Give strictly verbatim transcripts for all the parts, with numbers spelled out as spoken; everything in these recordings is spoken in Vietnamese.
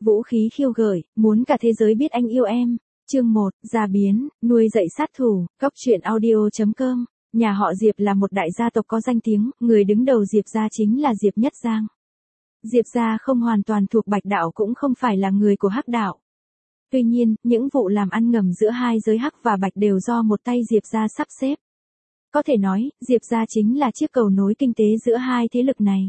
Vũ khí khiêu gợi, muốn cả thế giới biết anh yêu em. Chương một, Gia biến, nuôi dạy sát thủ, Cóc truyện audio chấm com. Nhà họ Diệp là một đại gia tộc có danh tiếng, người đứng đầu Diệp gia chính là Diệp Nhất Giang. Diệp gia không hoàn toàn thuộc Bạch đạo cũng không phải là người của Hắc đạo. Tuy nhiên, những vụ làm ăn ngầm giữa hai giới Hắc và Bạch đều do một tay Diệp gia sắp xếp. Có thể nói, Diệp gia chính là chiếc cầu nối kinh tế giữa hai thế lực này.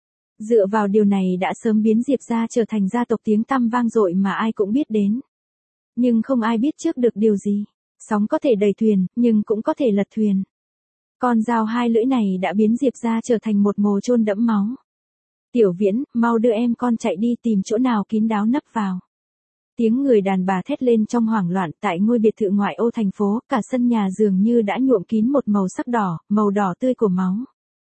Dựa vào điều này đã sớm biến Diệp gia trở thành gia tộc tiếng tăm vang dội mà ai cũng biết đến. Nhưng không ai biết trước được điều gì. Sóng có thể đẩy thuyền, nhưng cũng có thể lật thuyền. Con dao hai lưỡi này đã biến Diệp gia trở thành một mồ chôn đẫm máu. Tiểu Viễn, mau đưa em con chạy đi tìm chỗ nào kín đáo nấp vào. Tiếng người đàn bà thét lên trong hoảng loạn tại ngôi biệt thự ngoại ô thành phố, cả sân nhà dường như đã nhuộm kín một màu sắc đỏ, màu đỏ tươi của máu.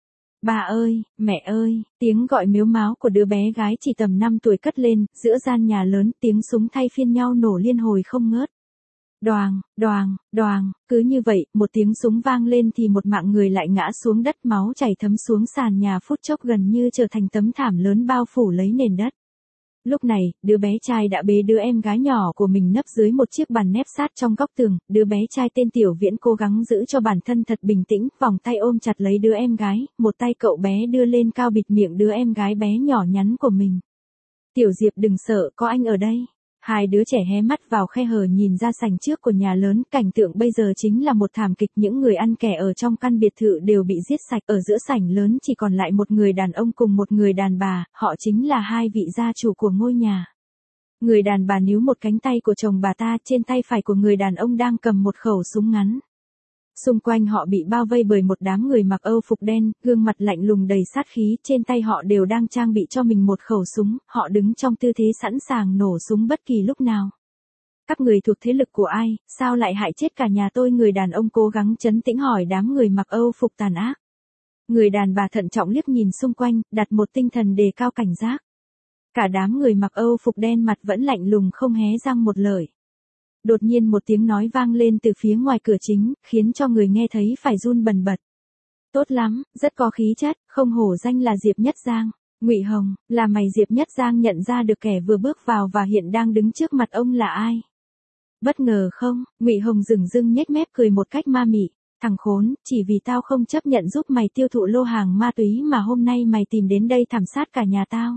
Bà ơi, mẹ ơi, tiếng gọi mếu máo của đứa bé gái chỉ tầm năm tuổi cất lên, giữa gian nhà lớn, tiếng súng thay phiên nhau nổ liên hồi không ngớt. Đoàng, đoàng, đoàng, cứ như vậy, một tiếng súng vang lên thì một mạng người lại ngã xuống đất, máu chảy thấm xuống sàn nhà, phút chốc gần như trở thành tấm thảm lớn bao phủ lấy nền đất. Lúc này, đứa bé trai đã bế đứa em gái nhỏ của mình nấp dưới một chiếc bàn nép sát trong góc tường, đứa bé trai tên Tiểu Viễn cố gắng giữ cho bản thân thật bình tĩnh, vòng tay ôm chặt lấy đứa em gái, một tay cậu bé đưa lên cao bịt miệng đứa em gái bé nhỏ nhắn của mình. Tiểu Diệp đừng sợ, có anh ở đây. Hai đứa trẻ hé mắt vào khe hở nhìn ra sảnh trước của nhà lớn, cảnh tượng bây giờ chính là một thảm kịch, những người ăn kẻ ở trong căn biệt thự đều bị giết sạch, ở giữa sảnh lớn chỉ còn lại một người đàn ông cùng một người đàn bà, họ chính là hai vị gia chủ của ngôi nhà. Người đàn bà níu một cánh tay của chồng bà ta, trên tay phải của người đàn ông đang cầm một khẩu súng ngắn. Xung quanh họ bị bao vây bởi một đám người mặc âu phục đen, gương mặt lạnh lùng đầy sát khí, trên tay họ đều đang trang bị cho mình một khẩu súng, họ đứng trong tư thế sẵn sàng nổ súng bất kỳ lúc nào. Các người thuộc thế lực của ai, sao lại hại chết cả nhà tôi? Người đàn ông cố gắng trấn tĩnh hỏi đám người mặc âu phục tàn ác. Người đàn bà thận trọng liếc nhìn xung quanh, đặt một tinh thần đề cao cảnh giác. Cả đám người mặc âu phục đen mặt vẫn lạnh lùng không hé răng một lời. Đột nhiên một tiếng nói vang lên từ phía ngoài cửa chính, khiến cho người nghe thấy phải run bần bật. Tốt lắm, rất có khí chất, không hổ danh là Diệp Nhất Giang. Ngụy Hồng, là mày? Diệp Nhất Giang nhận ra được kẻ vừa bước vào và hiện đang đứng trước mặt ông là ai. Bất ngờ không? Ngụy Hồng dửng dưng nhếch mép cười một cách ma mị. Thằng khốn, chỉ vì tao không chấp nhận giúp mày tiêu thụ lô hàng ma túy mà hôm nay mày tìm đến đây thảm sát cả nhà tao.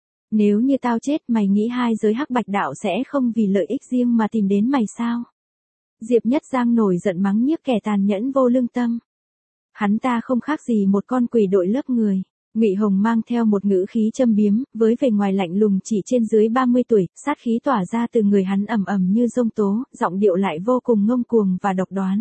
Nếu như tao chết, mày nghĩ hai giới Hắc Bạch đạo sẽ không vì lợi ích riêng mà tìm đến mày sao? Diệp Nhất Giang nổi giận mắng nhiếc kẻ tàn nhẫn vô lương tâm. Hắn ta không khác gì một con quỷ đội lớp người. Ngụy Hồng mang theo một ngữ khí châm biếm, với vẻ ngoài lạnh lùng chỉ trên dưới ba mươi tuổi, sát khí tỏa ra từ người hắn ầm ầm như giông tố, giọng điệu lại vô cùng ngông cuồng và độc đoán.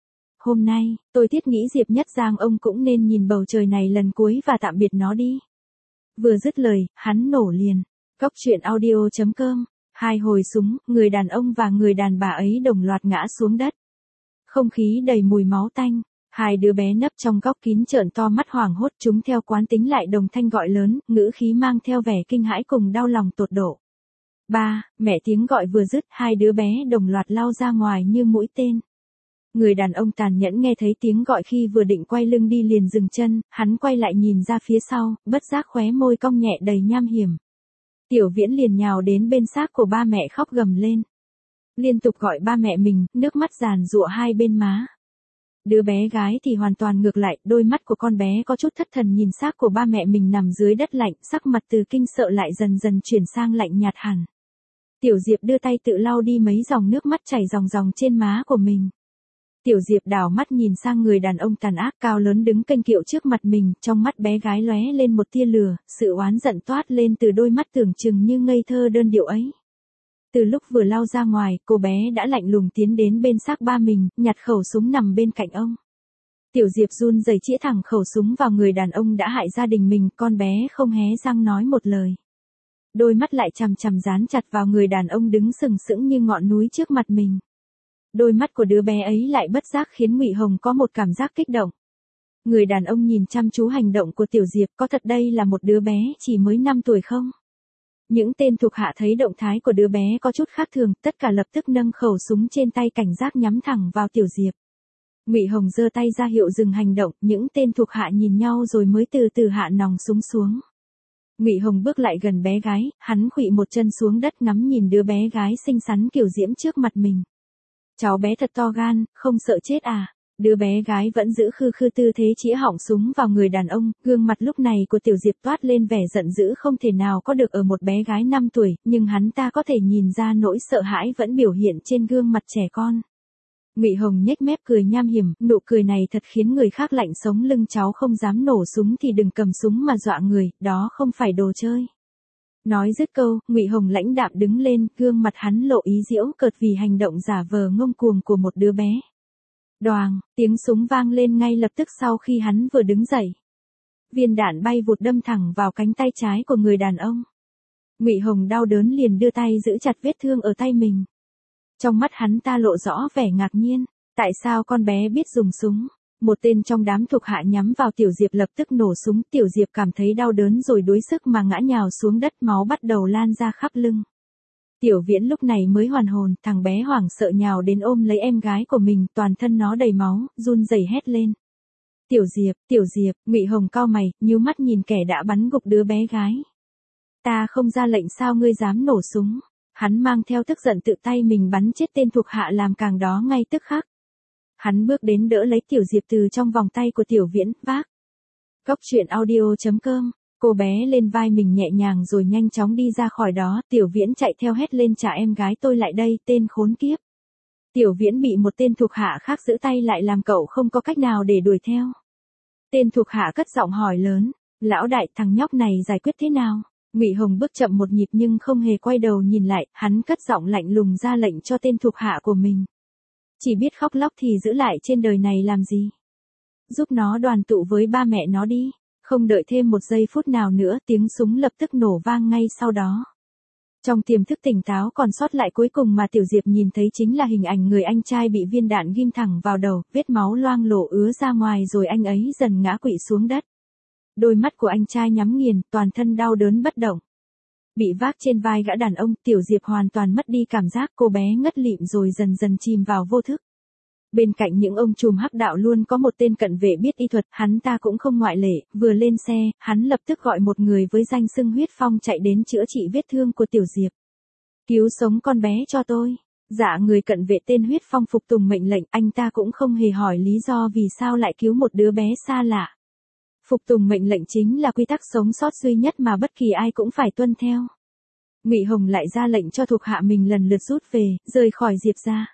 Hôm nay, tôi thiết nghĩ Diệp Nhất Giang ông cũng nên nhìn bầu trời này lần cuối và tạm biệt nó đi. Vừa dứt lời, hắn nổ liền. Cóc truyện audio chấm com. Hai hồi súng, người đàn ông và người đàn bà ấy đồng loạt ngã xuống đất. Không khí đầy mùi máu tanh. Hai đứa bé nấp trong góc kín trợn to mắt hoảng hốt, chúng theo quán tính lại đồng thanh gọi lớn, ngữ khí mang theo vẻ kinh hãi cùng đau lòng tột độ. Ba, mẹ. Tiếng gọi vừa dứt, hai đứa bé đồng loạt lao ra ngoài như mũi tên. Người đàn ông tàn nhẫn nghe thấy tiếng gọi khi vừa định quay lưng đi liền dừng chân, hắn quay lại nhìn ra phía sau, bất giác khóe môi cong nhẹ đầy nham hiểm. Tiểu Viễn liền nhào đến bên xác của ba mẹ khóc gầm lên. Liên tục gọi ba mẹ mình, nước mắt giàn giụa hai bên má. Đứa bé gái thì hoàn toàn ngược lại, đôi mắt của con bé có chút thất thần nhìn xác của ba mẹ mình nằm dưới đất lạnh, sắc mặt từ kinh sợ lại dần dần chuyển sang lạnh nhạt hẳn. Tiểu Diệp đưa tay tự lau đi mấy dòng nước mắt chảy ròng ròng trên má của mình. Tiểu Diệp đảo mắt nhìn sang người đàn ông tàn ác cao lớn đứng kênh kiệu trước mặt mình, trong mắt bé gái lóe lên một tia lửa, sự oán giận toát lên từ đôi mắt tưởng chừng như ngây thơ đơn điệu ấy. Từ lúc vừa lao ra ngoài, cô bé đã lạnh lùng tiến đến bên xác ba mình, nhặt khẩu súng nằm bên cạnh ông. Tiểu Diệp run rẩy chĩa thẳng khẩu súng vào người đàn ông đã hại gia đình mình, con bé không hé răng nói một lời. Đôi mắt lại chằm chằm dán chặt vào người đàn ông đứng sừng sững như ngọn núi trước mặt mình. Đôi mắt của đứa bé ấy lại bất giác khiến Ngụy Hồng có một cảm giác kích động. Người đàn ông nhìn chăm chú hành động của Tiểu Diệp, có thật đây là một đứa bé chỉ mới năm tuổi không? Những tên thuộc hạ thấy động thái của đứa bé có chút khác thường, tất cả lập tức nâng khẩu súng trên tay cảnh giác nhắm thẳng vào Tiểu Diệp. Ngụy Hồng giơ tay ra hiệu dừng hành động, những tên thuộc hạ nhìn nhau rồi mới từ từ hạ nòng súng xuống. Ngụy Hồng bước lại gần bé gái, hắn khuỵu một chân xuống đất ngắm nhìn đứa bé gái xinh xắn kiều diễm trước mặt mình. Cháu bé thật to gan, không sợ chết à? Đứa bé gái vẫn giữ khư khư tư thế chĩa họng súng vào người đàn ông, gương mặt lúc này của Tiểu Diệp toát lên vẻ giận dữ không thể nào có được ở một bé gái năm tuổi, nhưng hắn ta có thể nhìn ra nỗi sợ hãi vẫn biểu hiện trên gương mặt trẻ con. Ngụy Hồng nhếch mép cười nham hiểm, nụ cười này thật khiến người khác lạnh sống lưng, cháu không dám nổ súng thì đừng cầm súng mà dọa người, đó không phải đồ chơi. Nói dứt câu, Ngụy Hồng lãnh đạm đứng lên, gương mặt hắn lộ ý giễu cợt vì hành động giả vờ ngông cuồng của một đứa bé. Đoàng, tiếng súng vang lên ngay lập tức sau khi hắn vừa đứng dậy. Viên đạn bay vụt đâm thẳng vào cánh tay trái của người đàn ông. Ngụy Hồng đau đớn liền đưa tay giữ chặt vết thương ở tay mình. Trong mắt hắn ta lộ rõ vẻ ngạc nhiên, tại sao con bé biết dùng súng? Một tên trong đám thuộc hạ nhắm vào Tiểu Diệp lập tức nổ súng, Tiểu Diệp cảm thấy đau đớn rồi đuối sức mà ngã nhào xuống đất, máu bắt đầu lan ra khắp lưng. Tiểu Viễn lúc này mới hoàn hồn, thằng bé hoảng sợ nhào đến ôm lấy em gái của mình, toàn thân nó đầy máu, run rẩy hét lên. Tiểu Diệp, Tiểu Diệp, Ngụy Hồng cau mày, nhíu mắt nhìn kẻ đã bắn gục đứa bé gái. Ta không ra lệnh sao ngươi dám nổ súng? Hắn mang theo tức giận tự tay mình bắn chết tên thuộc hạ làm càng đó ngay tức khắc. Hắn bước đến đỡ lấy Tiểu Diệp từ trong vòng tay của Tiểu Viễn, vác. Góc truyện audio chấm com. Cô bé lên vai mình nhẹ nhàng rồi nhanh chóng đi ra khỏi đó, Tiểu Viễn chạy theo hét lên trả em gái tôi lại đây, tên khốn kiếp. Tiểu Viễn bị một tên thuộc hạ khác giữ tay lại làm cậu không có cách nào để đuổi theo. Tên thuộc hạ cất giọng hỏi lớn, lão đại thằng nhóc này giải quyết thế nào? Ngụy Hồng bước chậm một nhịp nhưng không hề quay đầu nhìn lại, hắn cất giọng lạnh lùng ra lệnh cho tên thuộc hạ của mình. Chỉ biết khóc lóc thì giữ lại trên đời này làm gì? Giúp nó đoàn tụ với ba mẹ nó đi. Không đợi thêm một giây phút nào nữa, tiếng súng lập tức nổ vang ngay sau đó. Trong tiềm thức tỉnh táo còn sót lại cuối cùng mà Tiểu Diệp nhìn thấy chính là hình ảnh người anh trai bị viên đạn ghim thẳng vào đầu, vết máu loang lổ ứa ra ngoài rồi anh ấy dần ngã quỵ xuống đất. Đôi mắt của anh trai nhắm nghiền, toàn thân đau đớn bất động. Bị vác trên vai gã đàn ông, Tiểu Diệp hoàn toàn mất đi cảm giác, cô bé ngất lịm rồi dần dần chìm vào vô thức. Bên cạnh những ông trùm hắc đạo luôn có một tên cận vệ biết y thuật, hắn ta cũng không ngoại lệ, vừa lên xe, hắn lập tức gọi một người với danh xưng Huyết Phong chạy đến chữa trị vết thương của Tiểu Diệp. Cứu sống con bé cho tôi. Dạ, người cận vệ tên Huyết Phong phục tùng mệnh lệnh, anh ta cũng không hề hỏi lý do vì sao lại cứu một đứa bé xa lạ. Phục tùng mệnh lệnh chính là quy tắc sống sót duy nhất mà bất kỳ ai cũng phải tuân theo. Ngụy Hồng lại ra lệnh cho thuộc hạ mình lần lượt rút về, rời khỏi Diệp gia.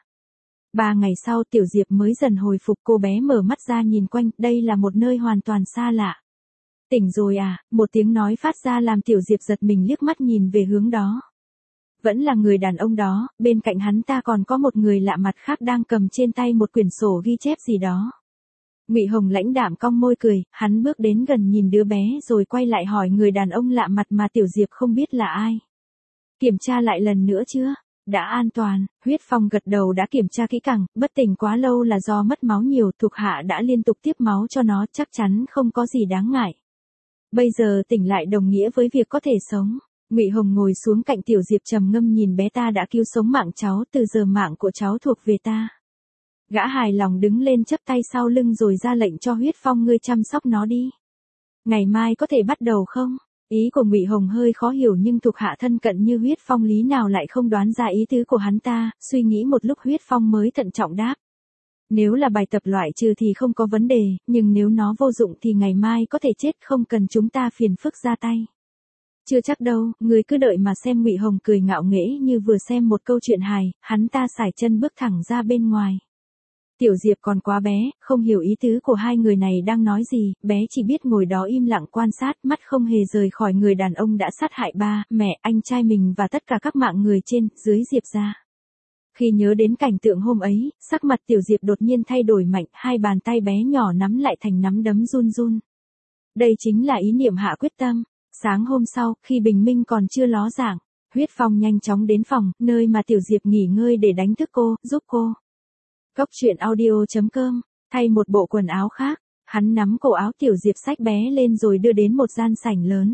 Ba ngày sau Tiểu Diệp mới dần hồi phục, cô bé mở mắt ra nhìn quanh, đây là một nơi hoàn toàn xa lạ. Tỉnh rồi à, một tiếng nói phát ra làm Tiểu Diệp giật mình liếc mắt nhìn về hướng đó. Vẫn là người đàn ông đó, bên cạnh hắn ta còn có một người lạ mặt khác đang cầm trên tay một quyển sổ ghi chép gì đó. Ngụy Hồng lãnh đạm cong môi cười, hắn bước đến gần nhìn đứa bé rồi quay lại hỏi người đàn ông lạ mặt mà Tiểu Diệp không biết là ai. Kiểm tra lại lần nữa chưa? Đã an toàn. Huyết Phong gật đầu, đã kiểm tra kỹ càng, bất tỉnh quá lâu là do mất máu nhiều, thuộc hạ đã liên tục tiếp máu cho nó, chắc chắn không có gì đáng ngại. Bây giờ tỉnh lại đồng nghĩa với việc có thể sống. Ngụy Hồng ngồi xuống cạnh Tiểu Diệp trầm ngâm nhìn bé, ta đã cứu sống mạng cháu, từ giờ mạng của cháu thuộc về ta. Gã hài lòng đứng lên chắp tay sau lưng rồi ra lệnh cho Huyết Phong, ngươi chăm sóc nó đi. Ngày mai có thể bắt đầu không? Ý của Ngụy Hồng hơi khó hiểu nhưng thuộc hạ thân cận như Huyết Phong lý nào lại không đoán ra ý tứ của hắn ta, suy nghĩ một lúc Huyết Phong mới thận trọng đáp. Nếu là bài tập loại trừ thì không có vấn đề, nhưng nếu nó vô dụng thì ngày mai có thể chết, không cần chúng ta phiền phức ra tay. Chưa chắc đâu, người cứ đợi mà xem. Ngụy Hồng cười ngạo nghễ như vừa xem một câu chuyện hài, hắn ta sải chân bước thẳng ra bên ngoài. Tiểu Diệp còn quá bé, không hiểu ý tứ của hai người này đang nói gì, bé chỉ biết ngồi đó im lặng quan sát, mắt không hề rời khỏi người đàn ông đã sát hại ba, mẹ, anh trai mình và tất cả các mạng người trên, dưới Diệp gia. Khi nhớ đến cảnh tượng hôm ấy, sắc mặt Tiểu Diệp đột nhiên thay đổi mạnh, hai bàn tay bé nhỏ nắm lại thành nắm đấm run run. Đây chính là ý niệm hạ quyết tâm. Sáng hôm sau, khi bình minh còn chưa ló dạng, Huyết Phong nhanh chóng đến phòng, nơi mà Tiểu Diệp nghỉ ngơi để đánh thức cô, giúp cô. Góc truyện audio chấm com, thay một bộ quần áo khác, hắn nắm cổ áo Tiểu Diệp xách bé lên rồi đưa đến một gian sảnh lớn.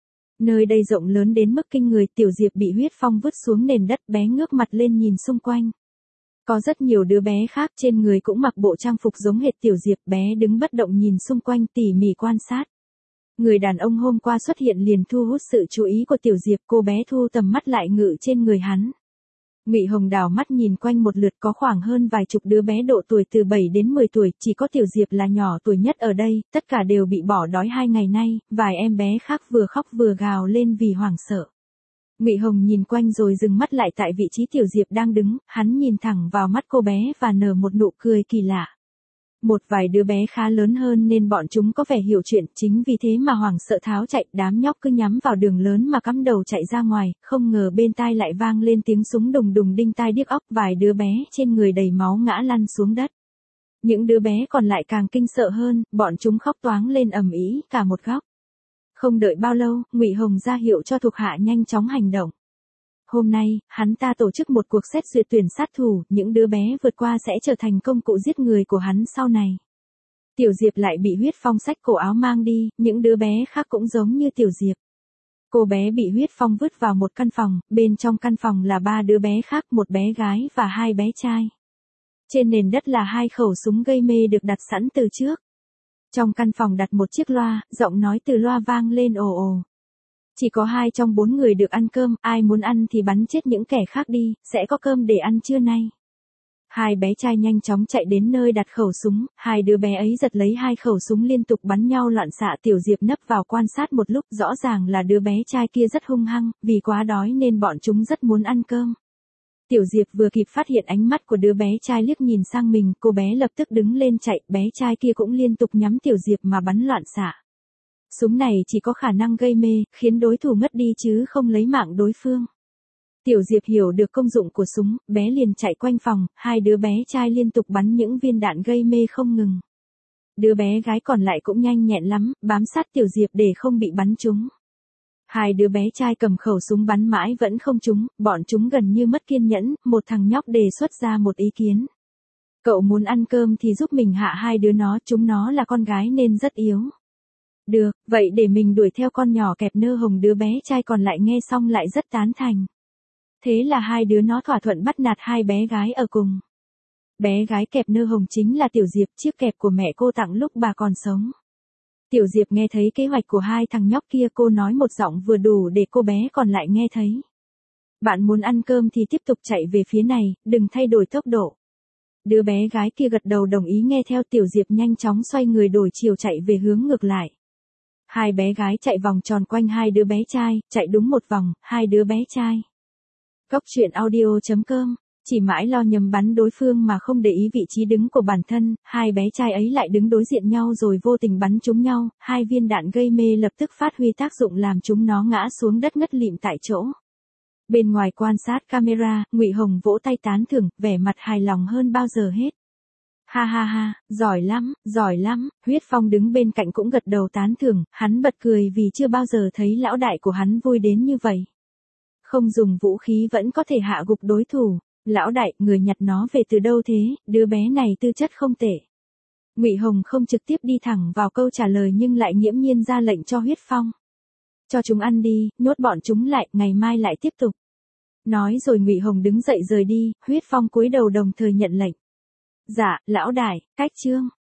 Nơi đây rộng lớn đến mức kinh người, Tiểu Diệp bị Huyết Phong vứt xuống nền đất, bé ngước mặt lên nhìn xung quanh. Có rất nhiều đứa bé khác trên người cũng mặc bộ trang phục giống hệt Tiểu Diệp, bé đứng bất động nhìn xung quanh tỉ mỉ quan sát. Người đàn ông hôm qua xuất hiện liền thu hút sự chú ý của Tiểu Diệp, cô bé thu tầm mắt lại ngự trên người hắn. Ngụy Hồng đảo mắt nhìn quanh một lượt, có khoảng hơn vài chục đứa bé độ tuổi từ bảy đến mười tuổi, chỉ có Tiểu Diệp là nhỏ tuổi nhất ở đây, tất cả đều bị bỏ đói hai ngày nay, vài em bé khác vừa khóc vừa gào lên vì hoảng sợ. Ngụy Hồng nhìn quanh rồi dừng mắt lại tại vị trí Tiểu Diệp đang đứng, hắn nhìn thẳng vào mắt cô bé và nở một nụ cười kỳ lạ. Một vài đứa bé khá lớn hơn nên bọn chúng có vẻ hiểu chuyện, chính vì thế mà hoảng sợ tháo chạy, đám nhóc cứ nhắm vào đường lớn mà cắm đầu chạy ra ngoài, không ngờ bên tai lại vang lên tiếng súng đùng đùng đinh tai điếc óc, vài đứa bé trên người đầy máu ngã lăn xuống đất. Những đứa bé còn lại càng kinh sợ hơn, bọn chúng khóc toáng lên ầm ĩ cả một góc. Không đợi bao lâu, Ngụy Hồng ra hiệu cho thuộc hạ nhanh chóng hành động. Hôm nay, hắn ta tổ chức một cuộc xét duyệt tuyển sát thủ, những đứa bé vượt qua sẽ trở thành công cụ giết người của hắn sau này. Tiểu Diệp lại bị Huyết Phong xách cổ áo mang đi, những đứa bé khác cũng giống như Tiểu Diệp. Cô bé bị Huyết Phong vứt vào một căn phòng, bên trong căn phòng là ba đứa bé khác, một bé gái và hai bé trai. Trên nền đất là hai khẩu súng gây mê được đặt sẵn từ trước. Trong căn phòng đặt một chiếc loa, giọng nói từ loa vang lên ồ ồ. Chỉ có hai trong bốn người được ăn cơm, ai muốn ăn thì bắn chết những kẻ khác đi, sẽ có cơm để ăn trưa nay. Hai bé trai nhanh chóng chạy đến nơi đặt khẩu súng, hai đứa bé ấy giật lấy hai khẩu súng liên tục bắn nhau loạn xạ. Tiểu Diệp nấp vào quan sát một lúc, rõ ràng là đứa bé trai kia rất hung hăng, vì quá đói nên bọn chúng rất muốn ăn cơm. Tiểu Diệp vừa kịp phát hiện ánh mắt của đứa bé trai liếc nhìn sang mình, cô bé lập tức đứng lên chạy, bé trai kia cũng liên tục nhắm Tiểu Diệp mà bắn loạn xạ. Súng này chỉ có khả năng gây mê, khiến đối thủ ngất đi chứ không lấy mạng đối phương. Tiểu Diệp hiểu được công dụng của súng, bé liền chạy quanh phòng, hai đứa bé trai liên tục bắn những viên đạn gây mê không ngừng. Đứa bé gái còn lại cũng nhanh nhẹn lắm, bám sát Tiểu Diệp để không bị bắn trúng. Hai đứa bé trai cầm khẩu súng bắn mãi vẫn không trúng, bọn chúng gần như mất kiên nhẫn, một thằng nhóc đề xuất ra một ý kiến. Cậu muốn ăn cơm thì giúp mình hạ hai đứa nó, chúng nó là con gái nên rất yếu. Được, vậy để mình đuổi theo con nhỏ kẹp nơ hồng. Đứa bé trai còn lại nghe xong lại rất tán thành. Thế là hai đứa nó thỏa thuận bắt nạt hai bé gái ở cùng. Bé gái kẹp nơ hồng chính là Tiểu Diệp, chiếc kẹp của mẹ cô tặng lúc bà còn sống. Tiểu Diệp nghe thấy kế hoạch của hai thằng nhóc kia, cô nói một giọng vừa đủ để cô bé còn lại nghe thấy. Bạn muốn ăn cơm thì tiếp tục chạy về phía này, đừng thay đổi tốc độ. Đứa bé gái kia gật đầu đồng ý nghe theo. Tiểu Diệp nhanh chóng xoay người đổi chiều chạy về hướng ngược lại. Hai bé gái chạy vòng tròn quanh hai đứa bé trai, chạy đúng một vòng, hai đứa bé trai. Cóc truyện audio chấm com, chỉ mãi lo nhầm bắn đối phương mà không để ý vị trí đứng của bản thân, hai bé trai ấy lại đứng đối diện nhau rồi vô tình bắn trúng nhau, hai viên đạn gây mê lập tức phát huy tác dụng làm chúng nó ngã xuống đất ngất lịm tại chỗ. Bên ngoài quan sát camera, Ngụy Hồng vỗ tay tán thưởng, vẻ mặt hài lòng hơn bao giờ hết. Ha ha ha, giỏi lắm, giỏi lắm. Huyết Phong đứng bên cạnh cũng gật đầu tán thưởng, hắn bật cười vì chưa bao giờ thấy lão đại của hắn vui đến như vậy. Không dùng vũ khí vẫn có thể hạ gục đối thủ. Lão đại, người nhặt nó về từ đâu thế? Đứa bé này tư chất không tệ. Ngụy Hồng không trực tiếp đi thẳng vào câu trả lời nhưng lại nghiễm nhiên ra lệnh cho Huyết Phong. Cho chúng ăn đi, nhốt bọn chúng lại, ngày mai lại tiếp tục. Nói rồi Ngụy Hồng đứng dậy rời đi, Huyết Phong cúi đầu đồng thời nhận lệnh. Dạ, lão đại, cách chương.